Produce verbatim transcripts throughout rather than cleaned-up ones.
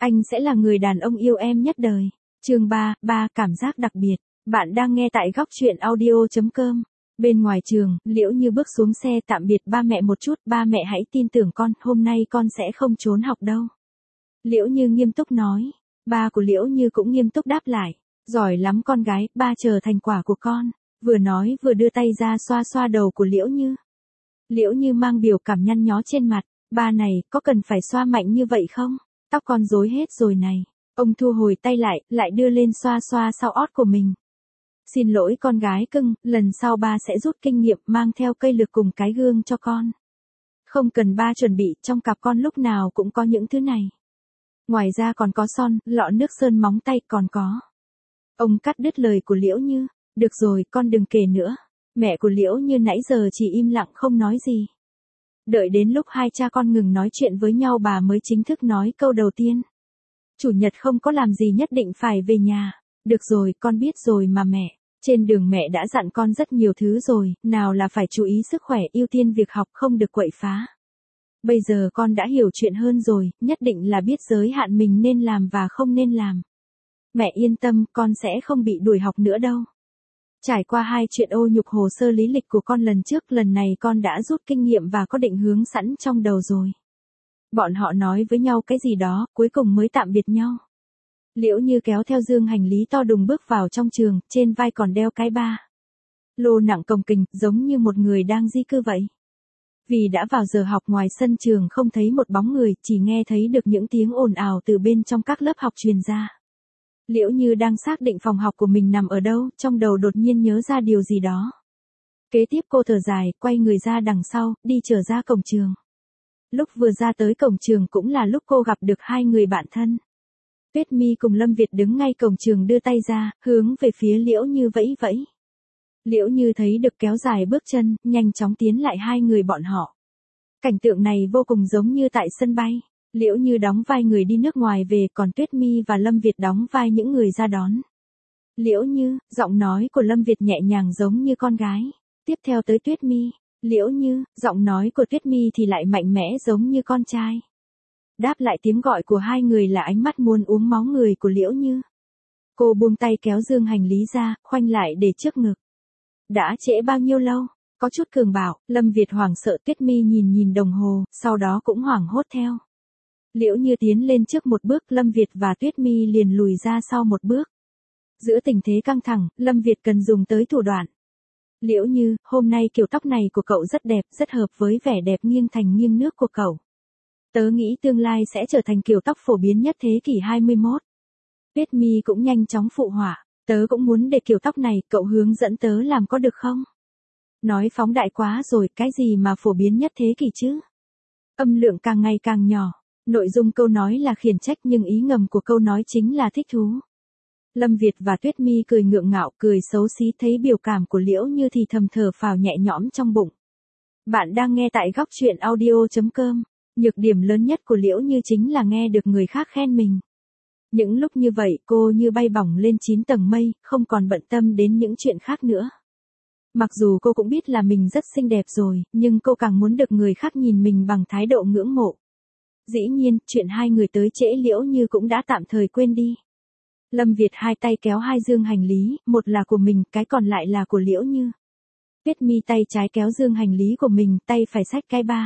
Anh sẽ là người đàn ông yêu em nhất đời. Chương ba, ba cảm giác đặc biệt. Bạn đang nghe tại góc truyện audio chấm com. Bên ngoài trường, Liễu Như bước xuống xe tạm biệt ba mẹ một chút, ba mẹ hãy tin tưởng con, hôm nay con sẽ không trốn học đâu. Liễu Như nghiêm túc nói. Ba của Liễu Như cũng nghiêm túc đáp lại. Giỏi lắm con gái, ba chờ thành quả của con. Vừa nói vừa đưa tay ra xoa xoa đầu của Liễu Như. Liễu Như mang biểu cảm nhăn nhó trên mặt. Ba này, có cần phải xoa mạnh như vậy không? Tóc con rối hết rồi này. Ông thu hồi tay lại, lại đưa lên xoa xoa sau ót của mình. Xin lỗi con gái cưng, lần sau ba sẽ rút kinh nghiệm mang theo cây lược cùng cái gương cho con. Không cần ba chuẩn bị, trong cặp con lúc nào cũng có những thứ này. Ngoài ra còn có son, lọ nước sơn móng tay còn có. Ông cắt đứt lời của Liễu Như. Được rồi, con đừng kể nữa. Mẹ của Liễu Như nãy giờ chỉ im lặng không nói gì. Đợi đến lúc hai cha con ngừng nói chuyện với nhau bà mới chính thức nói câu đầu tiên. Chủ nhật không có làm gì nhất định phải về nhà. Được rồi, con biết rồi mà mẹ. Trên đường mẹ đã dặn con rất nhiều thứ rồi, nào là phải chú ý sức khỏe, ưu tiên việc học, không được quậy phá. Bây giờ con đã hiểu chuyện hơn rồi, nhất định là biết giới hạn mình nên làm và không nên làm. Mẹ yên tâm, con sẽ không bị đuổi học nữa đâu. Trải qua hai chuyện ô nhục hồ sơ lý lịch của con lần trước, lần này con đã rút kinh nghiệm và có định hướng sẵn trong đầu rồi. Bọn họ nói với nhau cái gì đó, cuối cùng mới tạm biệt nhau. Liễu Như kéo theo dương hành lý to đùng bước vào trong trường, trên vai còn đeo cái ba lô nặng cồng kềnh, giống như một người đang di cư vậy. Vì đã vào giờ học, ngoài sân trường không thấy một bóng người, chỉ nghe thấy được những tiếng ồn ào từ bên trong các lớp học truyền ra. Liễu Như đang xác định phòng học của mình nằm ở đâu, trong đầu đột nhiên nhớ ra điều gì đó. Kế tiếp cô thở dài, quay người ra đằng sau, đi trở ra cổng trường. Lúc vừa ra tới cổng trường cũng là lúc cô gặp được hai người bạn thân. Tuyết Mi cùng Lâm Việt đứng ngay cổng trường đưa tay ra, hướng về phía Liễu Như vẫy vẫy. Liễu Như thấy được kéo dài bước chân, nhanh chóng tiến lại hai người bọn họ. Cảnh tượng này vô cùng giống như tại sân bay. Liễu Như đóng vai người đi nước ngoài về, còn Tuyết Mi và Lâm Việt đóng vai những người ra đón. Liễu Như, giọng nói của Lâm Việt nhẹ nhàng giống như con gái. Tiếp theo tới Tuyết Mi. Liễu Như, giọng nói của Tuyết Mi thì lại mạnh mẽ giống như con trai. Đáp lại tiếng gọi của hai người là ánh mắt muốn uống máu người của Liễu Như. Cô buông tay kéo dương hành lý ra, khoanh lại để trước ngực. Đã trễ bao nhiêu lâu? Có chút cường bảo, Lâm Việt hoảng sợ. Tuyết Mi nhìn nhìn đồng hồ, sau đó cũng hoảng hốt theo. Liễu Như tiến lên trước một bước, Lâm Việt và Tuyết Mi liền lùi ra sau một bước. Giữa tình thế căng thẳng, Lâm Việt cần dùng tới thủ đoạn. Liễu Như, hôm nay kiểu tóc này của cậu rất đẹp, rất hợp với vẻ đẹp nghiêng thành nghiêng nước của cậu. Tớ nghĩ tương lai sẽ trở thành kiểu tóc phổ biến nhất thế kỷ hai mươi mốt. Tuyết Mi cũng nhanh chóng phụ họa. Tớ cũng muốn để kiểu tóc này, cậu hướng dẫn tớ làm có được không? Nói phóng đại quá rồi, cái gì mà phổ biến nhất thế kỷ chứ? Âm lượng càng ngày càng nhỏ. Nội dung câu nói là khiển trách nhưng ý ngầm của câu nói chính là thích thú. Lâm Việt và Tuyết Mi cười ngượng ngạo, cười xấu xí, thấy biểu cảm của Liễu Như thì thầm thở phào nhẹ nhõm trong bụng. Bạn đang nghe tại góc truyện audio chấm com. Nhược điểm lớn nhất của Liễu Như chính là nghe được người khác khen mình. Những lúc như vậy cô như bay bổng lên chín tầng mây, không còn bận tâm đến những chuyện khác nữa. Mặc dù cô cũng biết là mình rất xinh đẹp rồi, nhưng cô càng muốn được người khác nhìn mình bằng thái độ ngưỡng mộ. Dĩ nhiên, chuyện hai người tới trễ Liễu Như cũng đã tạm thời quên đi. Lâm Việt hai tay kéo hai dương hành lý, một là của mình, cái còn lại là của Liễu Như. Tuyết Mi tay trái kéo dương hành lý của mình, tay phải xách cái ba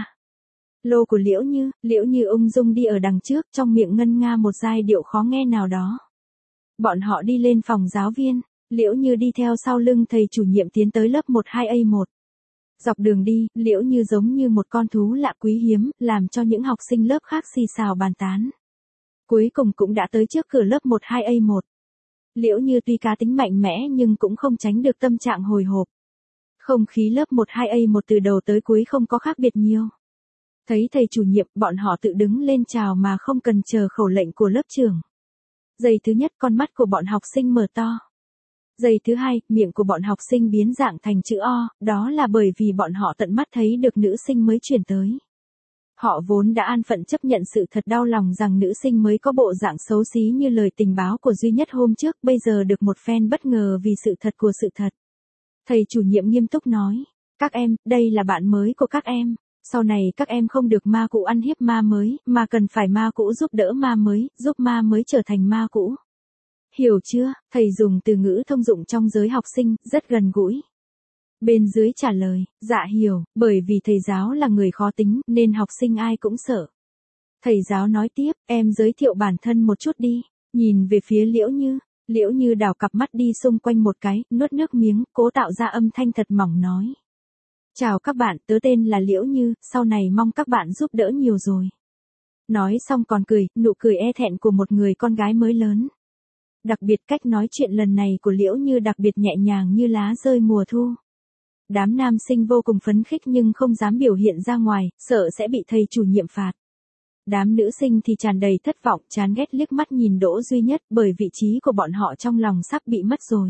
lô của Liễu Như. Liễu Như ung dung đi ở đằng trước, trong miệng ngân nga một giai điệu khó nghe nào đó. Bọn họ đi lên phòng giáo viên, Liễu Như đi theo sau lưng thầy chủ nhiệm tiến tới lớp một hai A một. Dọc đường đi, Liễu Như giống như một con thú lạ quý hiếm, làm cho những học sinh lớp khác xì xào bàn tán. Cuối cùng cũng đã tới trước cửa lớp một hai A một. Liễu Như tuy cá tính mạnh mẽ nhưng cũng không tránh được tâm trạng hồi hộp. Không khí lớp một hai A một từ đầu tới cuối không có khác biệt nhiều. Thấy thầy chủ nhiệm, bọn họ tự đứng lên chào mà không cần chờ khẩu lệnh của lớp trưởng. Giây thứ nhất, con mắt của bọn học sinh mở to. Giây thứ hai, miệng của bọn học sinh biến dạng thành chữ O, đó là bởi vì bọn họ tận mắt thấy được nữ sinh mới chuyển tới. Họ vốn đã an phận chấp nhận sự thật đau lòng rằng nữ sinh mới có bộ dạng xấu xí như lời tình báo của duy nhất hôm trước, bây giờ được một phen bất ngờ vì sự thật của sự thật. Thầy chủ nhiệm nghiêm túc nói, các em, đây là bạn mới của các em. Sau này các em không được ma cũ ăn hiếp ma mới, mà cần phải ma cũ giúp đỡ ma mới, giúp ma mới trở thành ma cũ. Hiểu chưa? Thầy dùng từ ngữ thông dụng trong giới học sinh, rất gần gũi. Bên dưới trả lời, dạ hiểu, bởi vì thầy giáo là người khó tính, nên học sinh ai cũng sợ. Thầy giáo nói tiếp, em giới thiệu bản thân một chút đi, nhìn về phía Liễu Như. Liễu Như đảo cặp mắt đi xung quanh một cái, nuốt nước miếng, cố tạo ra âm thanh thật mỏng nói. Chào các bạn, tớ tên là Liễu Như, sau này mong các bạn giúp đỡ nhiều rồi. Nói xong còn cười, nụ cười e thẹn của một người con gái mới lớn. Đặc biệt cách nói chuyện lần này của Liễu Như đặc biệt nhẹ nhàng như lá rơi mùa thu. Đám nam sinh vô cùng phấn khích nhưng không dám biểu hiện ra ngoài, sợ sẽ bị thầy chủ nhiệm phạt. Đám nữ sinh thì tràn đầy thất vọng, chán ghét liếc mắt nhìn Đỗ Duy Nhất bởi vị trí của bọn họ trong lòng sắp bị mất rồi.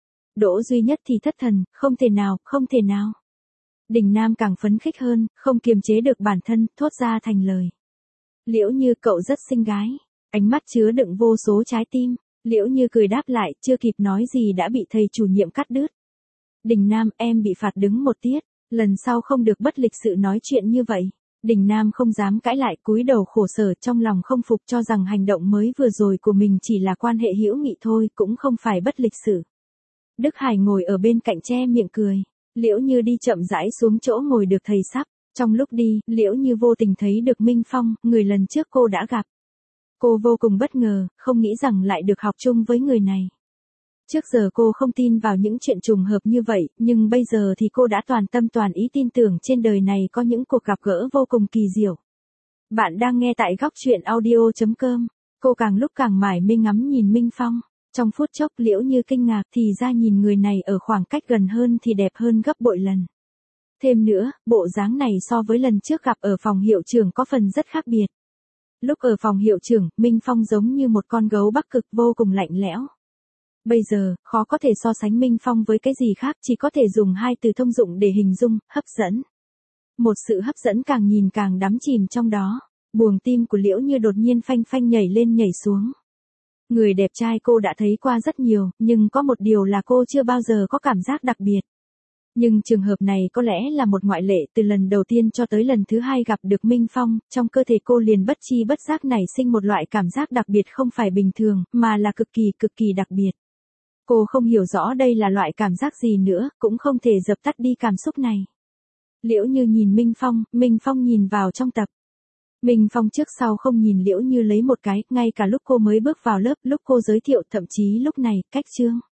Đỗ Duy Nhất thì thất thần, không thể nào, không thể nào. Đình Nam càng phấn khích hơn, không kiềm chế được bản thân, thốt ra thành lời. Liễu Như cậu rất xinh gái, ánh mắt chứa đựng vô số trái tim. Liễu Như cười đáp lại, chưa kịp nói gì đã bị thầy chủ nhiệm cắt đứt. Đình Nam, em bị phạt đứng một tiết, lần sau không được bất lịch sự nói chuyện như vậy. Đình Nam không dám cãi lại, cúi đầu khổ sở, trong lòng không phục, cho rằng hành động mới vừa rồi của mình chỉ là quan hệ hữu nghị thôi, cũng không phải bất lịch sự. Đức Hải ngồi ở bên cạnh che miệng cười. Liễu Như đi chậm rãi xuống chỗ ngồi được thầy sắp. Trong lúc đi, Liễu Như vô tình thấy được Minh Phong, người lần trước cô đã gặp. Cô vô cùng bất ngờ, không nghĩ rằng lại được học chung với người này. Trước giờ cô không tin vào những chuyện trùng hợp như vậy, nhưng bây giờ thì cô đã toàn tâm toàn ý tin tưởng trên đời này có những cuộc gặp gỡ vô cùng kỳ diệu. Bạn đang nghe tại góc truyện audio chấm com. Cô càng lúc càng mải mê ngắm nhìn Minh Phong. Trong phút chốc Liễu Như kinh ngạc, thì ra nhìn người này ở khoảng cách gần hơn thì đẹp hơn gấp bội lần. Thêm nữa, bộ dáng này so với lần trước gặp ở phòng hiệu trưởng có phần rất khác biệt. Lúc ở phòng hiệu trưởng, Minh Phong giống như một con gấu Bắc Cực vô cùng lạnh lẽo. Bây giờ, khó có thể so sánh Minh Phong với cái gì khác, chỉ có thể dùng hai từ thông dụng để hình dung, hấp dẫn. Một sự hấp dẫn càng nhìn càng đắm chìm trong đó. Buồng tim của Liễu Như đột nhiên phanh phanh nhảy lên nhảy xuống. Người đẹp trai cô đã thấy qua rất nhiều, nhưng có một điều là cô chưa bao giờ có cảm giác đặc biệt. Nhưng trường hợp này có lẽ là một ngoại lệ, từ lần đầu tiên cho tới lần thứ hai gặp được Minh Phong, trong cơ thể cô liền bất chi bất giác nảy sinh một loại cảm giác đặc biệt không phải bình thường, mà là cực kỳ cực kỳ đặc biệt. Cô không hiểu rõ đây là loại cảm giác gì nữa, cũng không thể dập tắt đi cảm xúc này. Liễu Như nhìn Minh Phong, Minh Phong nhìn vào trong tập. Minh Phong trước sau không nhìn Liễu Như lấy một cái, ngay cả lúc cô mới bước vào lớp, lúc cô giới thiệu, thậm chí lúc này, cách chương.